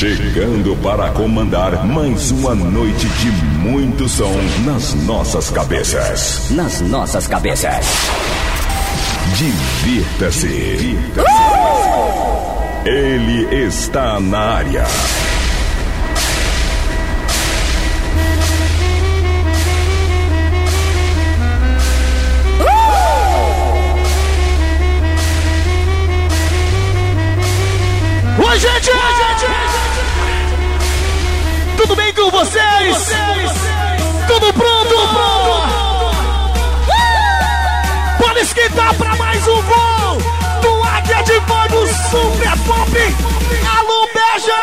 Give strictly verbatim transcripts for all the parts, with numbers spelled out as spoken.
Chegando para comandar mais uma noite de muito som nas nossas cabeças. Nas nossas cabeças. Divirta-se. Divirta-se. Uh! Ele está na área. Oi, gente! Oi, gente! Tudo bem com vocês? vocês? Tudo pronto? Tudo pronto? Uh! Pode esquentar pra mais um voo do Águia de Fogo Super Pop. Alô, beija!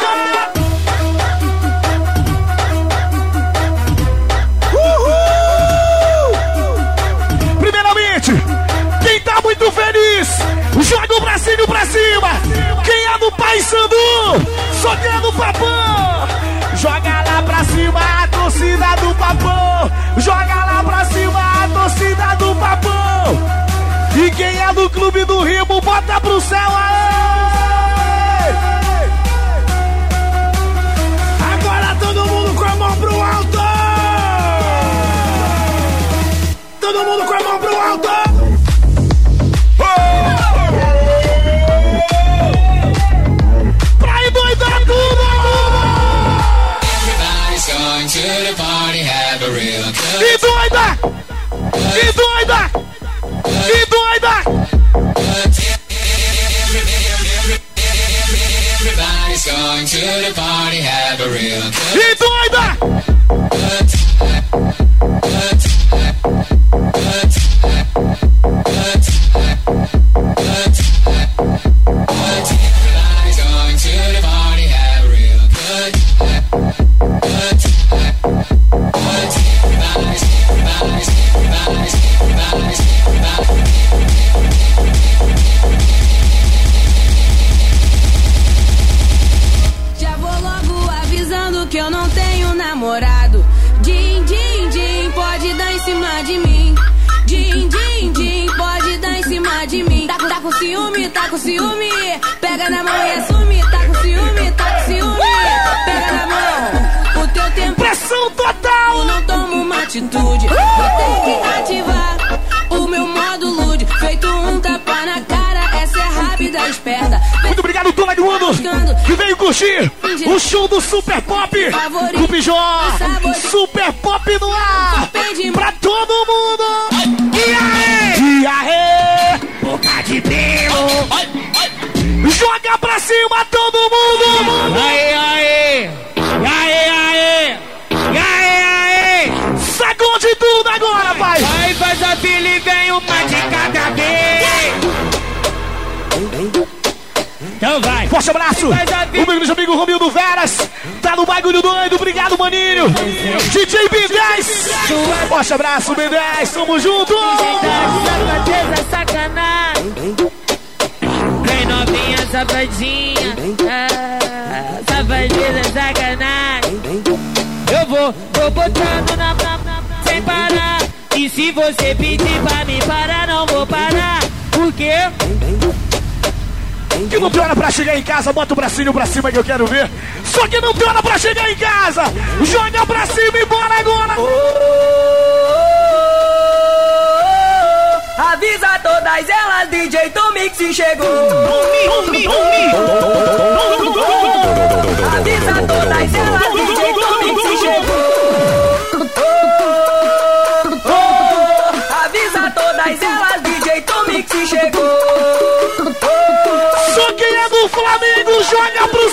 Uhul! Primeiramente, quem tá muito feliz, joga o bracinho pra cima. Quem é do Paysandu, só quem é do Papão, joga lá pra cima a torcida do Papão. Joga lá pra cima a torcida do Papão. E quem é do Clube do Rimo, bota pro céu aí. Agora todo mundo com a mão pro alto. Todo mundo com a mão pro alto. E doida! E doida! E doida! Everybody's going to the party, have a real good. E doida! Everybody's going to the party, have a real good. Já vou logo avisando que eu não tenho namorado. Din, din, din, pode dar em cima de mim. Din, din, din, pode dar em cima de mim. Tá, tá com ciúme, tá com ciúme. Pega na mão e assume. Tá com ciúme, tá com ciúme. Pega na mão. O teu tempo. Pressão total! Eu não tomo uma atitude. Vou ter que ativar o meu modo lude. Feito um tapa na cara, essa é rápida, esperta. Muito obrigado, Tona do Mundo, que veio curtir o show do Super Pop. O Bijó, Super Pop no ar, pra todo mundo. E aí? E aí? Boca de pelo. Joga pra cima todo mundo. Aê, aê. Aê, aê. Aê, aê. Sacode tudo agora, pai. Vai, faz a fila e vem uma de cada vez. Então vai. Forte abraço. O meu grande amigo Romildo Veras tá no bagulho doido. Obrigado, maninho. D J B dez. Forte abraço, B dez. Tamo junto. Safadeza, sacanagem. Vem novinha, safadinha. Ah, safadeza, sacanagem. Eu vou, vou botando na pra, sem parar. E se você pedir pra me parar, não vou parar. Por quê? Que não tem hora pra chegar em casa, bota o bracinho pra cima que eu quero ver. Só que não tem hora pra chegar em casa. Joga pra cima e bora agora. Oh, oh, oh, avisa todas elas, D J Tomix chegou. Homem, homem, homem. Avisa todas elas, D J Tomix chegou. Oh, oh, oh, avisa todas elas, D J Tomix chegou. Só quem é do Flamengo joga pro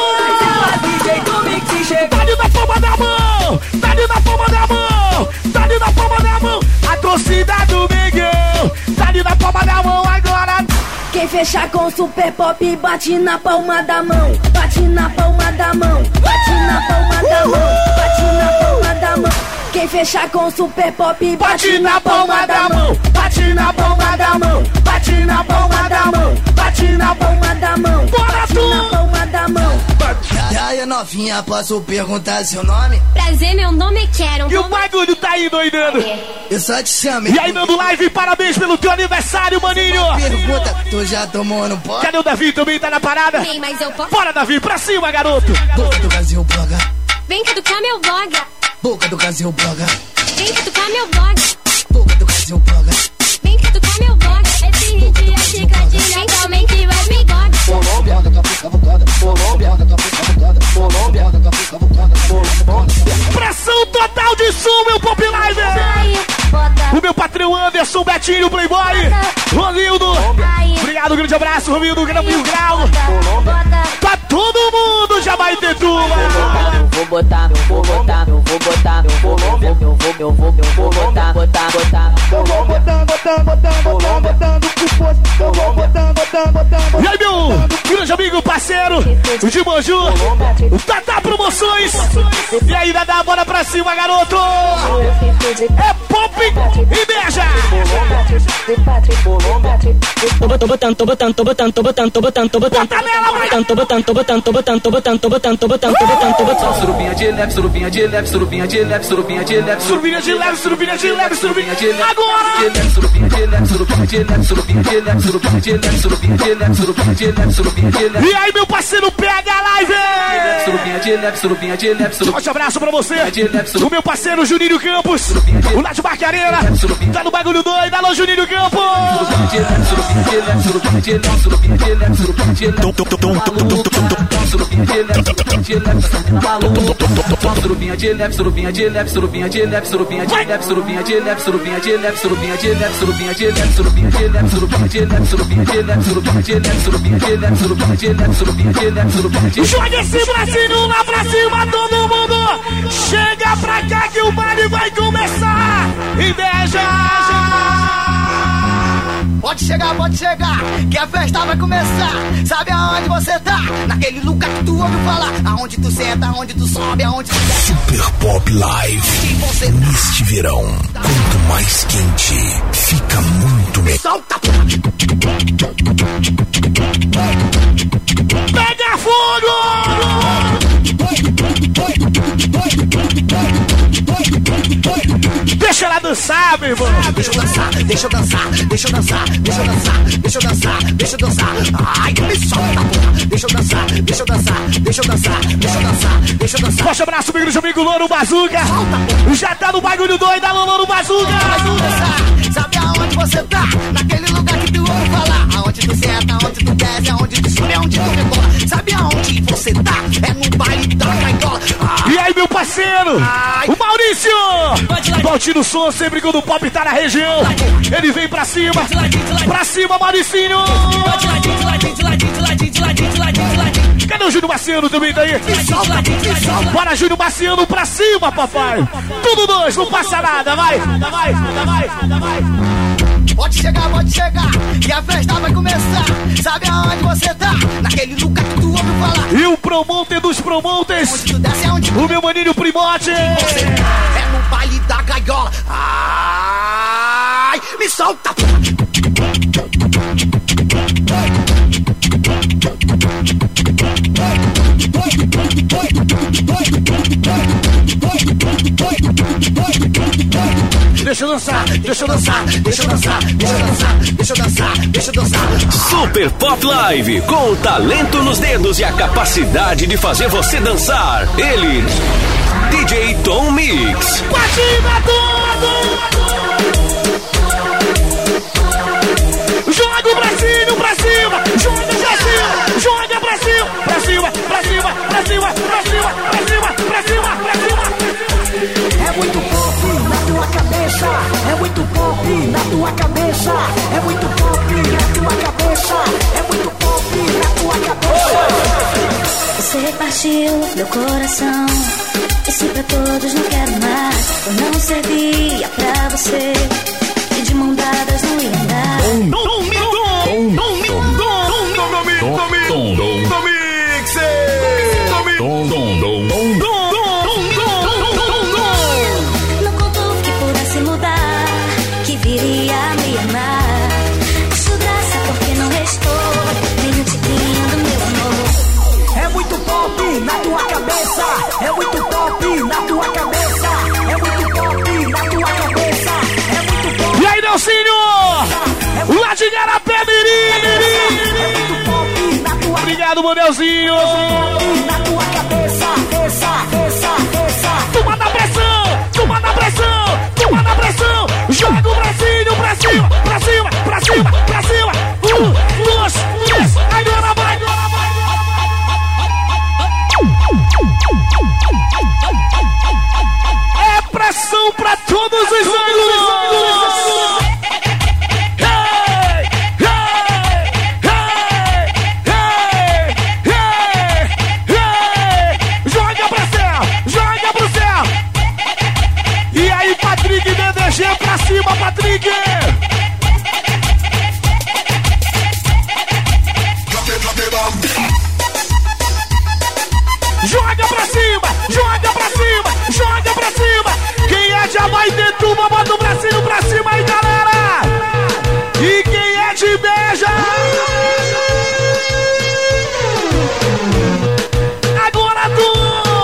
céu. Tá-lhe na palma da mão. Tá-lhe na palma da mão. Tá-lhe na palma da mão. A torcida do Mengão. Tá-lhe na palma da mão agora. Quem fechar com Super Pop, bate na palma da mão. Bate na palma da mão. Bate na palma da mão. Bate na palma da mão. Quem fechar com Super Pop, bate na palma da mão. Bate na palma da mão. Bate na palma da mão. Bate na palma da mão. Bora tu! na palma da mão. Bate. aí, novinha, posso perguntar seu nome? Prazer, meu nome é Quero. E o bagulho tá aí, doidando. Eu só te chamei. E aí, dando live, parabéns pelo teu aniversário, maninho. Pergunta, tu já tomou no pó? Cadê o Davi? Também tá na parada? Vem, mas eu posso. Bora, Davi, pra cima, garoto. Boca do Brasil bloga. Vem caducar meu blog. Boca do Brasil bloga. Vem caducar meu blog. Boca do Brasil bloga. Vem caducar meu blog. Esse hit é chicadinha, somente vai me bigode. Colômbia, da África Vulcana. Colômbia, da África Vulcana. Colômbia, da África Vulcana. Colômbia. Pressão total de som, meu Pop Live. O meu patrão Anderson, Betinho, Playboy, Romildo. Obrigado, grande abraço, Romildo, Grão Mil Grau. Pra todo mundo já vai ter turma. Eu vou botar, eu vou botar, eu vou botar, eu vou, eu vou, eu vou, eu vou, eu vou botar, botar, botar. Botando, botando, botando, botando, botando pro posto. Botando, botando, botando. E aí, meu grande amigo, parceiro, o de Manju, o Tata Promoções. E aí, Dada, bora pra cima, garoto. É pop e beija. Tô botando, tô botando, tô botando, tô botando, tô botando, tô botando, tô botando, Bota nela, vai. tô botando, tô botando, tô botando, tô botando, tô botando, tô botando, tô botando, tô botando. Surubinha de leve, surubinha de leve, surubinha de leve, surubinha de leve, Surubinha de leve, surubinha de leve, surubinha de leve. Agora! surubinha de leve, surubinha de leve, surubinha de leve, surubinha de leve, surubinha de leve, surubinha de leve, surubinha de leve. E aí, meu parceiro, pega a live! Surubinha de leve, surubinha de leve, surubinha. Forte abraço pra você, o meu parceiro Juninho Campos, o lá de Barcarena, tá no bagulho doido, alô Juninho Campos! Surubinha de leve, surubinha de leve, surubinha de leve, surubinha de leve, surubinha de leve, surubinha de leve, surubinha de leve, surubinha de leve, surubinha de leve, surubinha de leve, surubinha de leve, surubinha de leve, surubinha de leve, surubinha de leve, surubinha de leve, surubinha de leve. Joga esse bracinho lá pra cima, todo mundo! Chega pra cá que o baile vai começar! Inveja! Pode chegar, pode chegar, que a festa vai começar. Sabe aonde você tá? Naquele lugar que tu ouve falar. Aonde tu senta, aonde tu sobe, aonde tu desce. Super Pop Live. Você Neste verão, quanto mais quente, fica muito melhor. solta. Pega fogo! Deixa ela dançar, meu irmão! Deixa eu dançar, deixa eu dançar, deixa eu dançar, deixa eu dançar, deixa eu dançar, deixa eu dançar. Ai, me solta, porra. Deixa eu dançar, deixa eu dançar, deixa eu dançar, deixa eu dançar, deixa eu dançar. Forte abraço, meu grande amigo Louro Bazuca! Já tá no bagulho doido, alô Louro Bazuca! Vai começar, sabe aonde você tá? Naquele lugar que tu ouve falar. Aonde tu senta, aonde tu desce, aonde tu sobe, aonde tu rebola. Sabe aonde você tá? É no baile da Caiola. E aí, meu parceiro, o Maurício! Bote no som sempre quando o pop tá na região. Ele vem pra cima, pra cima, Mauricinho! Cadê o Júnior Marciano também tá aí? Bora, Júnior Marciano, pra cima, papai! Tudo dois, não passa nada, vai! Vai, vai, vai! Pode chegar, pode chegar, que a festa vai começar. Sabe aonde você tá? Naquele lugar que tu ouve falar. E o promoter dos promoters, Onde tu desce, aonde tu o meu maninho Primote! você tá? É no baile da gaiola. Ai, me solta, porra. Deixa eu dançar, Deixa eu dançar, deixa eu dançar, deixa eu dançar, deixa eu dançar, deixa eu dançar. Super Pop Live, com o talento nos dedos e a capacidade de fazer você dançar. Ele, D J Tom Mix. Patina tudo! Joga o bracinho pra cima! Joga pra cima! Joga pra cima! Pra cima, pra cima, pra cima, pra cima, pra cima, pra cima, pra cima! É muito pop na tua cabeça, é muito pop na tua cabeça, é muito pop na tua cabeça, é muito pop na tua cabeça. Você partiu meu coração. Disse pra todos não quero mais. Eu não servia pra você. E de mão dadas não ia andar. Tom Mix! Tom Mix! Tom Mix! Tom Mix! Tom Mix! Tom Mix! Não contou que pudesse mudar, que viria a me amar. Acho graça porque não restou nem um tiquinho do meu amor. É muito pop na tua cabeça. É muito pop na tua cabeça. É muito pop na tua cabeça. É muito pop. E aí, Nelsinho? Lá de Garapé, Mirim. É muito pop na tua. Obrigado, Manelzinho. Na tua cabeça. Essa, essa, essa. Toma na pressão, toma na pressão, toma na pressão. Joga o bracinho pra cima, pra cima, pra cima, pra cima. Um, dois, três. Agora vai, agora vai. É pressão pra todos os ângulos. Pra cima, Patrick! Joga pra cima, joga pra cima, joga pra cima! Quem é de Abaetetuba, bota o bracinho pra cima aí, galera! E quem é de Beja? Agora tu!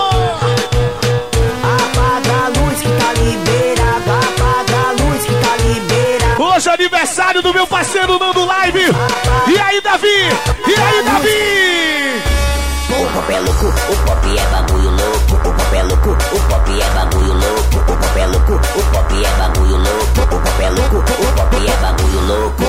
Apaga a luz que tá liberada. Apaga a luz que tá liberada. Hoje é aniversário do meu parceiro Nando Live. E aí, Davi? E aí, Davi? O pop é louco, o pop é bagulho louco. O pop é louco, o pop é bagulho louco. O pop é louco, o pop é bagulho louco. O pop é louco, o pop é bagulho louco.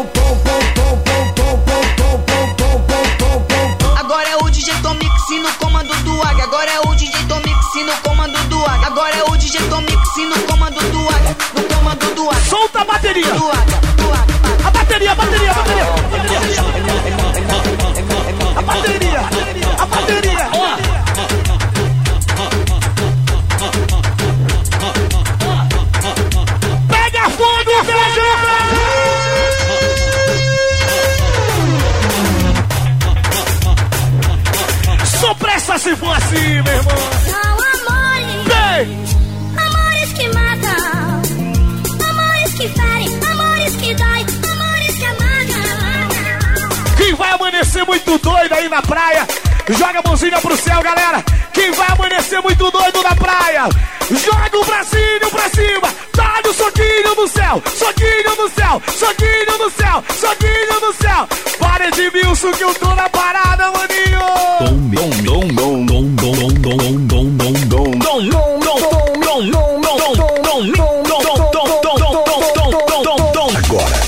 Agora é o D J Tomix no comando do Águia. Agora é o D J Tomix no comando do Águia. Agora é o D J Tomix no comando do Águia. No comando do Águia. Solta a bateria. Do Águia, do Águia. A bateria, a bateria, a bateria. A bateria, a bateria. Pega fogo, velho. Supressa se for assim, meu irmão. São amores, Bem. amores que matam, amores que ferem, amores que dói, amores que amargam. Quem vai amanhecer muito doido aí na praia, joga a mãozinha pro céu, galera. Quem vai amanhecer muito doido na praia, joga o bracinho pra cima. Dá no soquinho no céu, soquinho no céu, soquinho no céu, soquinho no céu. Para de Milson que eu tô na parada, maninho. Agora.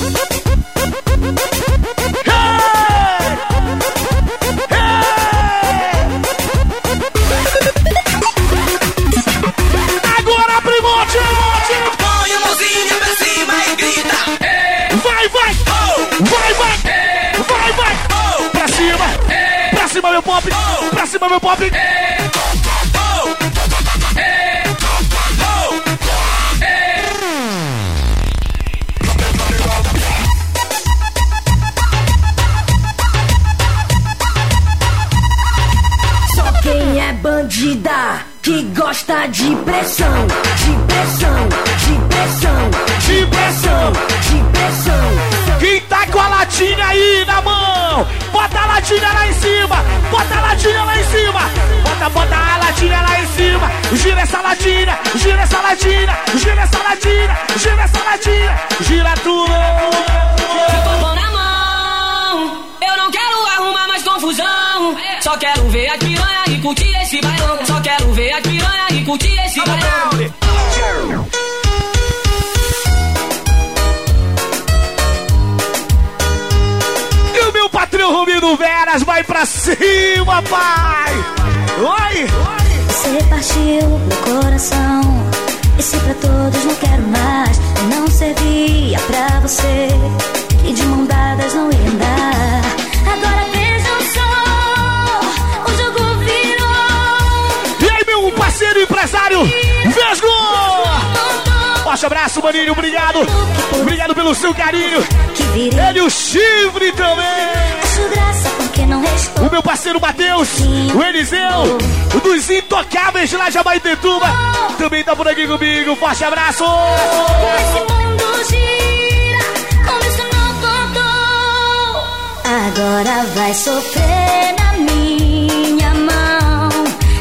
Agora, primote! Põe a mãozinha pra cima e grita. Vai, vai! Vai, vai! Vai, vai! Pra cima! Pra cima, meu pop! Pra cima, meu pop! Só quem é bandida que gosta de pressão, de pressão, de pressão, De pressão! de pressão. Quem tá com a latinha aí na mão, bota a latinha lá em cima, bota a latinha lá em cima, bota, bota a latinha lá em cima, gira essa latinha, gira essa latinha, gira essa latinha, gira essa latinha, gira tudo. Tô na mão, eu não quero arrumar mais confusão. Só quero ver as piranha e curtir esse bailão. Só quero ver as piranha e curtir esse bailão. E o meu patrão Romino Veras vai pra cima, pai! Oi! Você partiu meu coração. E se pra todos não quero mais, eu não servia pra você, que de mão dadas não ia andar. Agora vejam só, o jogo virou. E aí, meu parceiro empresário, Vesgo! Forte abraço, maninho, obrigado! Obrigado pelo seu carinho! Ele e o Chifre também! Acho graça porque não restou. O meu parceiro Matheus, o Eliseu, o dos Intocáveis lá de Abaetetuba, também tá por aqui comigo. Forte abraço! Esse mundo gira, como isso não contou. Agora vai sofrer na minha mão.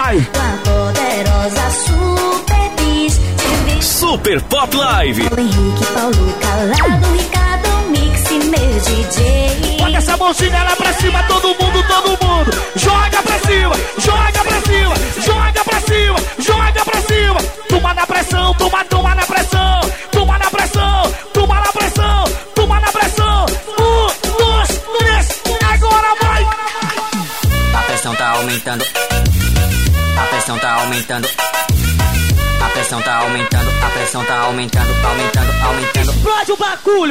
vai. Poderosa Super Bis. Super Pop Live. Henrique, Paulo Calado, Ricardo Mix e meu D J. Bota essa mãozinha lá pra cima, todo mundo, todo mundo. Joga pra cima, joga pra cima, joga pra cima, joga pra cima. Toma na pressão, toma, toma na pressão. Toma na pressão, toma na pressão, toma na pressão. Um, dois, três, agora vai. A pressão tá aumentando. A pressão tá aumentando. A pressão tá aumentando, a pressão tá aumentando, aumentando, aumentando. Explode o bagulho!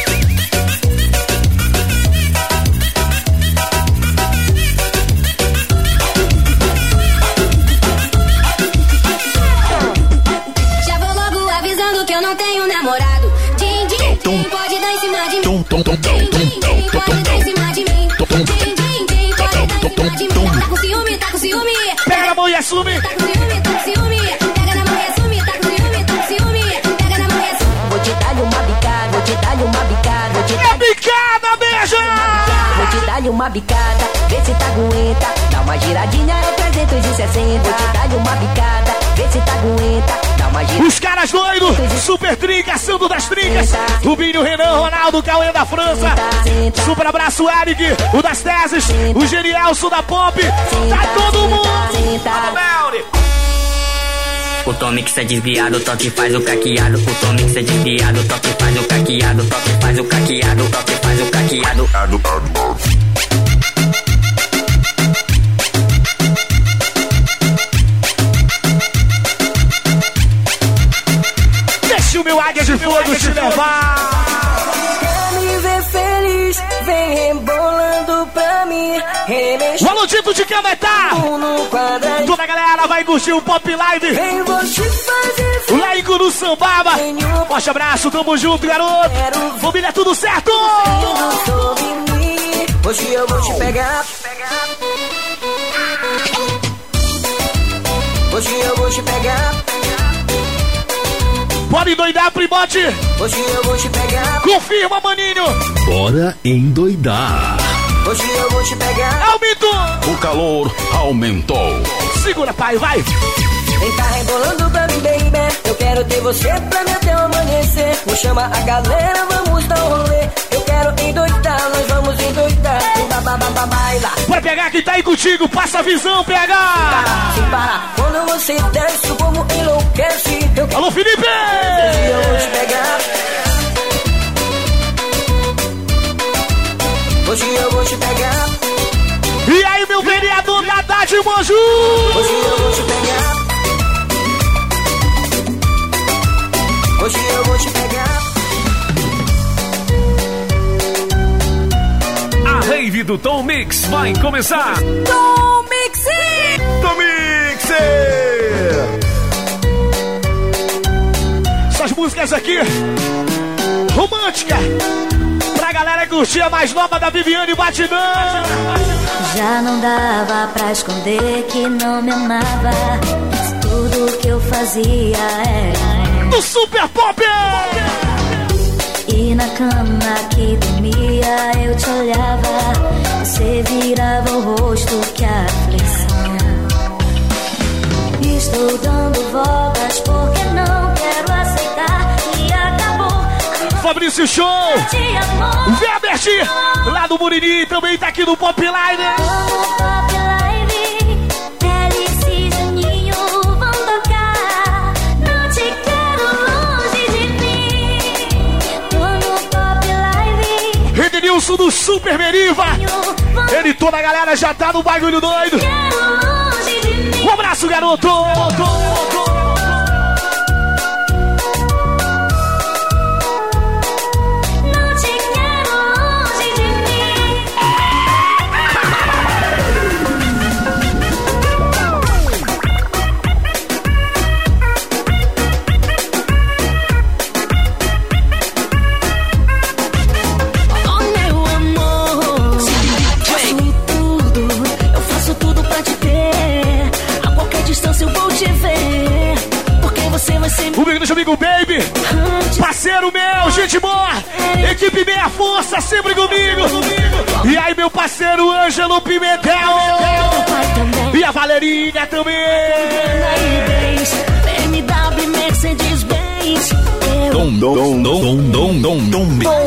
Já vou logo avisando que eu não tenho namorado. Din, din, din, pode dar em cima de mim. Din, din, din, pode dar em cima de mim. Din, din, din, pode dar em cima de mim. Tá com ciúme, tá com ciúme. Pega na mão e assume. Tá com ciúme, tá com ciúme. Pega na mão e assume, tá com ciúme, tá com ciúme. Pega na mão e assume. Vou te dar uma bicada, vou te dar uma bicada, vou te dar É bicada, beija! Vou te dar uma bicada, vê se tá aguenta. Dá uma giradinha, é trezentos e sessenta. Vou te dar uma bicada, vê se tá aguenta. Dá uma giradinha. Os caras doidos, Super Trinca, Santo das Trincas, Rubinho, Renan, Ronaldo, Cauê da França. Super abraço, Eric, o das Teses, o Genielson da Pop. Tá todo mundo! O Tomix é desviado, o toque faz o caqueado. O Tomix é desviado, o toque faz o caqueado. O toque faz o caqueado, o toque faz o caqueado. Deixa o meu águia de fogo te levar. Quer me ver feliz, vem rebolando pra mim. O Aludito de Cametá. Toda a galera vai curtir o Pop Live. Vem, vou te fazer o Laico no Sambaba. Forte abraço, tamo junto, garoto. Família, é tudo certo. Hoje eu vou te pegar. Hoje eu vou te pegar. Pode endoidar, primote. Hoje eu vou te pegar. Confirma, maninho. Bora endoidar. Hoje eu vou te pegar. Aumentou. O calor aumentou. Segura, pai, vai. Vem cá rebolando pra mim, baby. Eu quero ter você pra mim até o amanhecer. Vou chamar a galera, vamos dar um rolê. Eu quero endoidar, nós vamos endoidar. Babababa, baila. Bora pegar quem tá aí contigo, passa a visão, P H. Sem parar, quando você desce, o povo enlouquece. Eu quero... Alô, Felipe. Hoje eu vou te pegar. Hoje eu vou te pegar. E aí, meu vereador Dadá de Moju? Hoje eu vou te pegar. Hoje eu vou te pegar. A rave do Tom Mix vai começar. Tom Mix! Tom Mix! Essas músicas aqui, romântica, pra galera curtir a mais nova da Viviane Batidão. Já não dava pra esconder que não me amava. Mas tudo que eu fazia era do Super Pop. E na cama que dormia eu te olhava. Você virava o rosto, que aflição. Estou dando voltas porque não quero aceitar que acabou. Fabrício Show, o Verbert, lá do Muriri, também tá aqui no Pop Live. Vamos Pop Live, Félix e Juninho vão tocar. Não te quero longe de mim. Vamos Pop Live. Redenilson do Super Meriva. Ele e toda a galera já tá no bagulho doido. Um abraço, garoto. O meu grande amigo Baby, parceiro meu, gente boa, equipe meia força, sempre comigo. E aí, meu parceiro Ângelo Pimentel. E a Valerinha também. B M W, Mercedes Benz. Dom, dom, dom, dom, dom, dom, dom.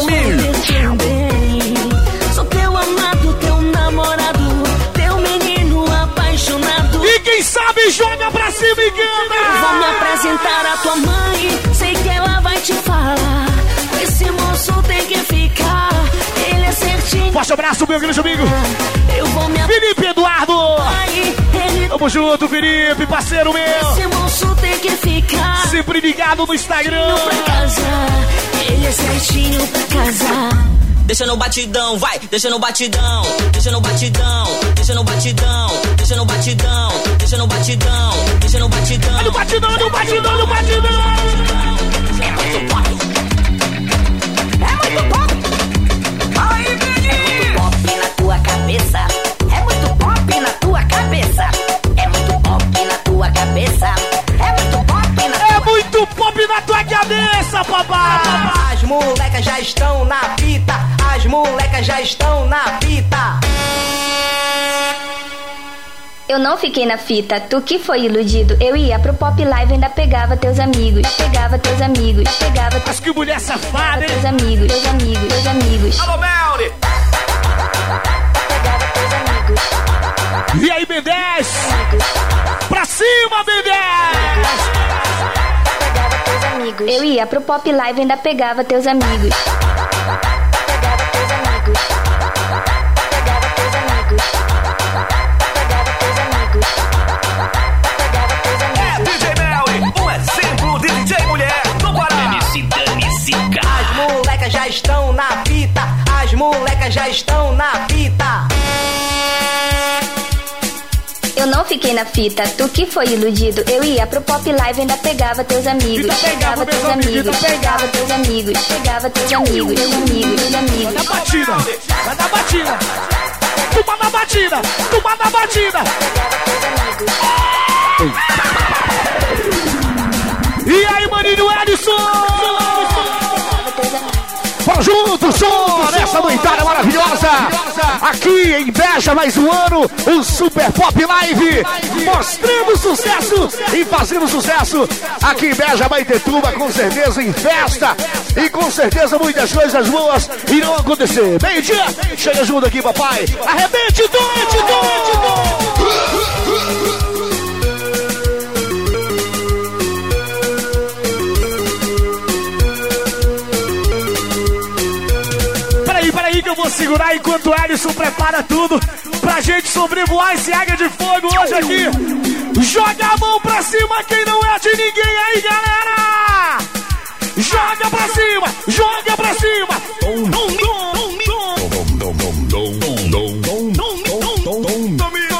Sou teu amado, teu namorado, teu menino apaixonado. E quem sabe joga pra cima e canta. Vou me apresentar a tua mãe, sei que ela vai te falar. Esse moço tem que ficar, ele é certinho. Forte abraço, meu grande amigo. Eu vou me Felipe Eduardo. Aí, ele... Tamo junto, Felipe, parceiro meu. Esse moço tem que ficar, sempre ligado no Instagram. Pra casar, ele é certinho pra casar. Deixa no batidão, vai, deixa no batidão, deixa no batidão, deixa no batidão, deixa no batidão, deixa no batidão, deixa no batidão. No batidão, no batidão, no batidão. É muito pop. É muito pop. Aí, menino. É muito pop na tua cabeça. É muito pop na tua cabeça. É muito pop na tua cabeça. É muito pop na tua É muito pop na tua cabeça, papai. As molecas já estão na fita. As molecas já estão na fita. Eu não fiquei na fita, tu que foi iludido. Eu ia pro Pop Live e ainda pegava teus amigos. Pegava teus amigos, pegava... Mas que mulher safada, hein? Teus amigos, teus amigos, teus amigos. Alô, Melly! Pegava teus amigos. E aí, B dez? Pra cima, B dez! Pegava teus amigos. Eu ia pro Pop Live e ainda pegava teus amigos. Pegava teus amigos. Pegava teus amigos. Pegava teus amigos. Pegava teus amigos. É D J Melly, um exemplo de D J mulher do Pará. As molecas já estão na fita. As molecas já estão na fita. Eu não fiquei na fita, tu que foi iludido. Eu ia pro Pop Live e ainda pegava teus amigos. Então pegava Pegava teus meus amigos, amigos. então pegava. Pegava teus amigos. Pegava teus amigos. Teus amigos, teus amigos. Vai dar batida, vai dar batida. Toma na batida, toma na batida. E aí, maninho Edson? Vamos juntos, som nessa noitada maravilhosa. Aqui em Beja, mais um ano, o Super Pop Live. Mostrando sucesso e fazendo sucesso. Aqui em Beja, Maitetuba, com certeza em festa. E com certeza muitas coisas boas irão acontecer. Meio-dia, chega junto aqui, papai. Arrebente, doente, doente, doente. Peraí que eu vou segurar enquanto o Ellison prepara tudo pra gente sobrevoar esse águia de fogo hoje aqui. Joga a mão pra cima quem não é de ninguém aí, galera! Joga pra cima, joga pra cima! Dom, dom, dom, dom, dom, dom, dom, dom, dom, dom, dom,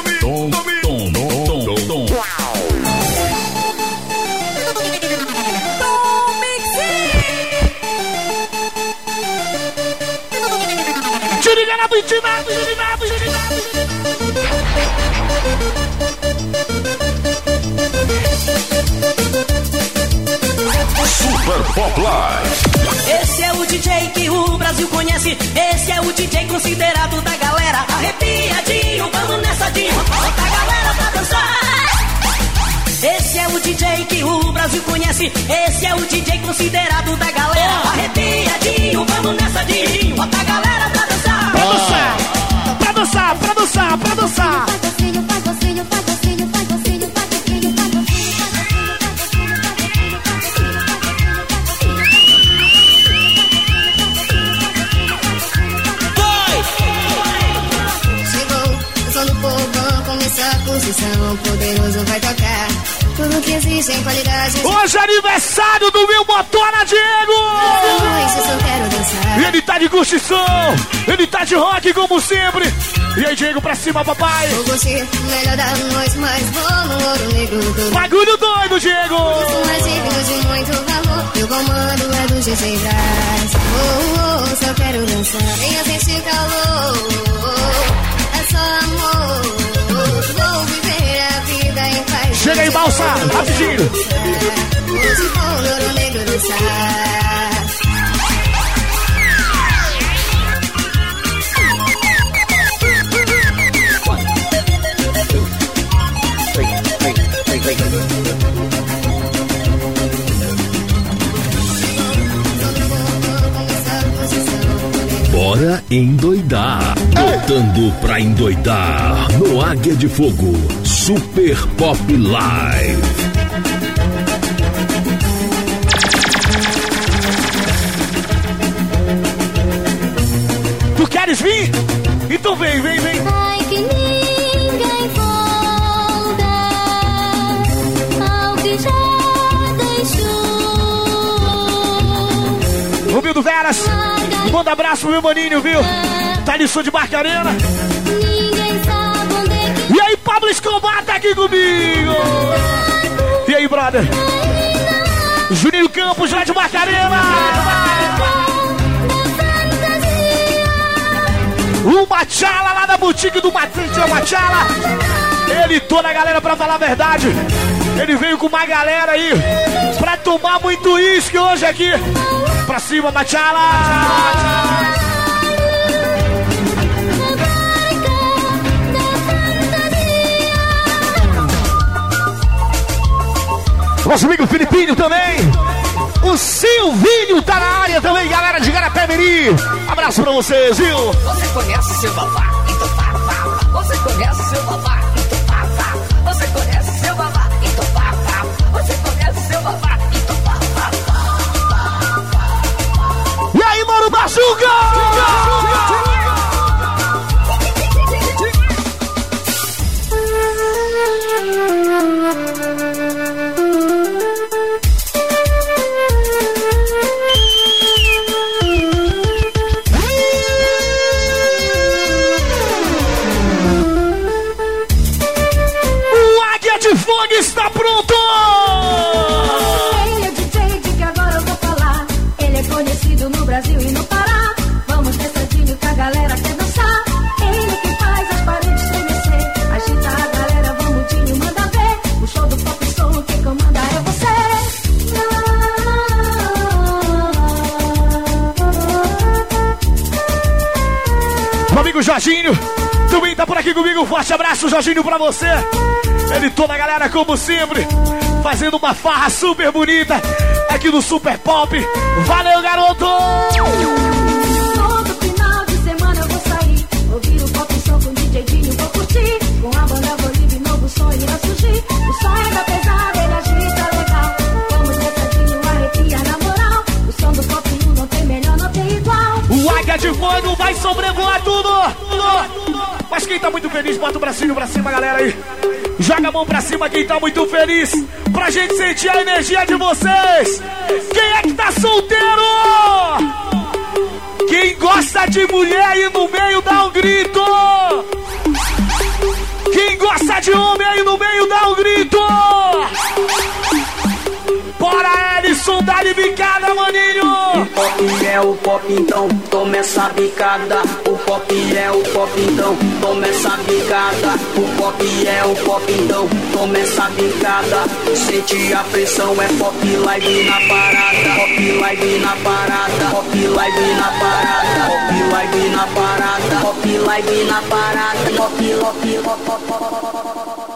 Super Pop Live. Esse é o D J que o Brasil conhece. Esse é o D J considerado da galera. Arrepiadinho, vamos nessa de bota a galera pra dançar. Esse é o D J que o Brasil conhece. Esse é o D J considerado da galera. Arrepiadinho, vamos nessa de bota a galera pra dançar. Pra dançar, pra dançar, pra dançar, pra dançar. O poderoso vai tocar tudo que existe em qualidade. Hoje é aniversário do meu Motora Diego! Isso eu só quero dançar. E ele tá de curtição, ele tá de rock como sempre. E aí, Diego, pra cima, papai. Vou curtir melhor da noite, mas vou no ouro negro do... Bagulho doido, Diego! Isso mais digno de muito valor. Meu comando é do G G Brás. Oh, oh, só quero dançar. Venha sentir calor. É só amor. Vou viver a vida em paz. Chega aí, Balsa, rapidinho. Hoje vou no ouro negro dançar. Bora endoidar. Botando pra endoidar no Águia de Fogo. Super Pop Live. Tu queres vir? Então vem, vem, vem. Ai, que ninguém volta ao que já deixou. Romildo Veras, manda abraço pro meu maninho, viu? Tá ali, de Barcarena. Ninguém sabe onde é que... E aí, Pablo Escobar tá aqui comigo. E aí, brother? Juninho Campos, lá de Barcarena. O Machala lá da boutique do Matante, o Machala. Ele e toda a galera, pra falar a verdade, ele veio com uma galera aí pra tomar muito uísque hoje aqui. Pra cima, Machala. Nosso amigo Filipinho também. O Silvinho tá na área também, galera de Garapé-Mirim. Abraço pra vocês, viu? Você conhece seu babá? Então vá, vá. Você conhece seu babá? Então vá, vá. Você conhece seu babá? Então vá, vá. Você conhece seu babá? Então vá, vá. E aí, mano, Bazuca! Está pronto! Ele é D J de que agora eu vou falar. Ele é conhecido no Brasil e no Pará. Vamos dançadinho que a galera quer dançar. Ele que faz as paredes estremecer. Agita a galera, vamos Dinho, manda ver. O show do pop som, quem comanda é você. Meu amigo Jorginho também tá por aqui comigo. Um forte abraço, Jorginho, pra você. Ele e toda a galera, como sempre, fazendo uma farra super bonita aqui no Super Pop. Valeu, garoto! Todo final de semana eu vou sair, ouvir o pop som com D J Dinho, vou curtir. Com a banda Bolívia, novo som irá surgir. O som é da pesada, ele agita legal. Como dançadinho, arrepia na moral. O som do pop não tem melhor, não tem igual. O Águia de Fogo vai sobrevoar tudo, tudo. Mas quem tá muito feliz, bota o bracinho pra cima, galera aí. Joga a mão pra cima quem tá muito feliz, pra gente sentir a energia de vocês. Quem é que tá solteiro? Quem gosta de mulher aí no meio, dá um grito. Quem gosta de homem aí no meio, dá um grito. Bora, Edson, dá-lhe bicada, maninho. O pop é o pop, então toma essa bicada. O pop é o pop, então toma essa bicada. O pop é o pop, então toma essa bicada. Sente a pressão, é pop live na parada. Pop live na parada. Pop live na parada. Pop live na parada. Pop live na parada. Pop, pop, pop, pop, pop.